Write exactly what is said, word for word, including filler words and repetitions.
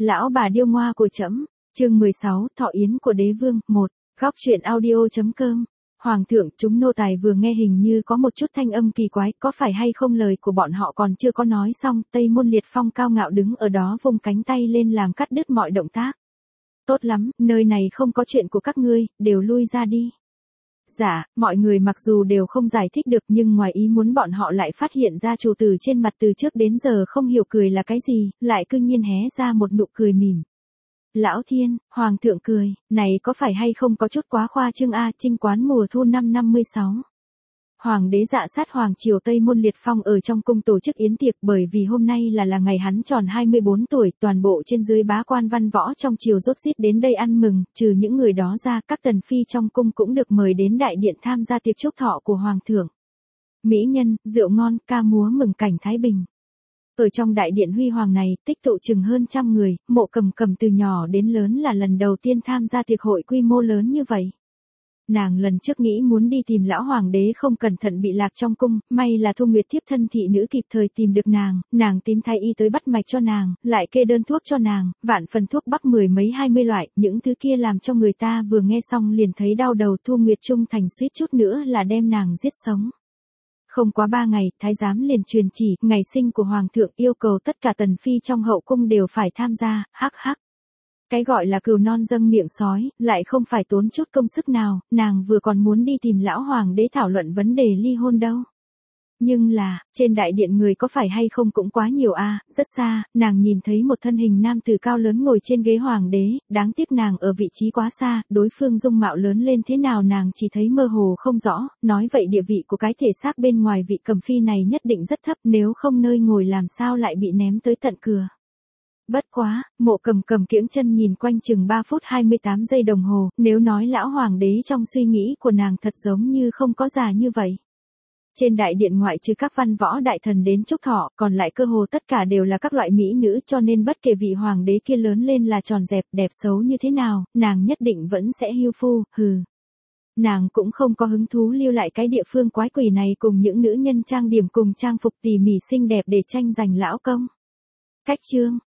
Lão bà điêu ngoa của trẫm, chương mười sáu, thọ yến của đế vương, một, góc truyện audio.com. Hoàng thượng, chúng nô tài vừa nghe hình như có một chút thanh âm kỳ quái, có phải hay không lời của bọn họ còn chưa có nói xong, Tây Môn Liệt Phong cao ngạo đứng ở đó vung cánh tay lên làm cắt đứt mọi động tác. Tốt lắm, nơi này không có chuyện của các ngươi, đều lui ra đi. Dạ, mọi người mặc dù đều không giải thích được nhưng ngoài ý muốn bọn họ lại phát hiện ra chủ tử trên mặt từ trước đến giờ không hiểu cười là cái gì, lại cư nhiên hé ra một nụ cười mỉm. Lão thiên, hoàng thượng cười, này có phải hay không có chút quá khoa trương a, chinh quán mùa thu năm năm mươi sáu. Hoàng đế dạ sát hoàng triều Tây Môn Liệt Phong ở trong cung tổ chức yến tiệc bởi vì hôm nay là là ngày hắn tròn hai mươi bốn tuổi, toàn bộ trên dưới bá quan văn võ trong triều rốt rít đến đây ăn mừng, trừ những người đó ra, các tần phi trong cung cũng được mời đến đại điện tham gia tiệc chúc thọ của hoàng thượng. Mỹ nhân, rượu ngon, ca múa mừng cảnh thái bình. Ở trong đại điện huy hoàng này, tích tụ chừng hơn trăm người, Mộ Cầm Cầm từ nhỏ đến lớn là lần đầu tiên tham gia tiệc hội quy mô lớn như vậy. Nàng lần trước nghĩ muốn đi tìm lão hoàng đế không cẩn thận bị lạc trong cung, may là Thu Nguyệt thiếp thân thị nữ kịp thời tìm được nàng, nàng tìm thái y tới bắt mạch cho nàng, lại kê đơn thuốc cho nàng, vạn phần thuốc bắc mười mấy hai mươi loại, những thứ kia làm cho người ta vừa nghe xong liền thấy đau đầu. Thu Nguyệt trung thành suýt chút nữa là đem nàng giết sống. Không quá ba ngày, thái giám liền truyền chỉ, ngày sinh của hoàng thượng yêu cầu tất cả tần phi trong hậu cung đều phải tham gia, hắc hắc. Cái gọi là cừu non dâng miệng sói, lại không phải tốn chút công sức nào, nàng vừa còn muốn đi tìm lão hoàng đế thảo luận vấn đề ly hôn đâu. Nhưng là, trên đại điện người có phải hay không cũng quá nhiều a, à, rất xa, nàng nhìn thấy một thân hình nam tử cao lớn ngồi trên ghế hoàng đế, đáng tiếc nàng ở vị trí quá xa, đối phương dung mạo lớn lên thế nào nàng chỉ thấy mơ hồ không rõ, nói vậy địa vị của cái thể xác bên ngoài vị Cầm phi này nhất định rất thấp, nếu không nơi ngồi làm sao lại bị ném tới tận cửa. Bất quá, Mộ Cầm Cầm kiễng chân nhìn quanh chừng ba phút hai mươi tám giây đồng hồ, nếu nói lão hoàng đế trong suy nghĩ của nàng thật giống như không có già như vậy. Trên đại điện ngoại trừ các văn võ đại thần đến chúc thọ, còn lại cơ hồ tất cả đều là các loại mỹ nữ, cho nên bất kể vị hoàng đế kia lớn lên là tròn dẹp, đẹp xấu như thế nào, nàng nhất định vẫn sẽ hưu phu, hừ. Nàng cũng không có hứng thú lưu lại cái địa phương quái quỷ này cùng những nữ nhân trang điểm cùng trang phục tỉ mỉ xinh đẹp để tranh giành lão công. Cách chương,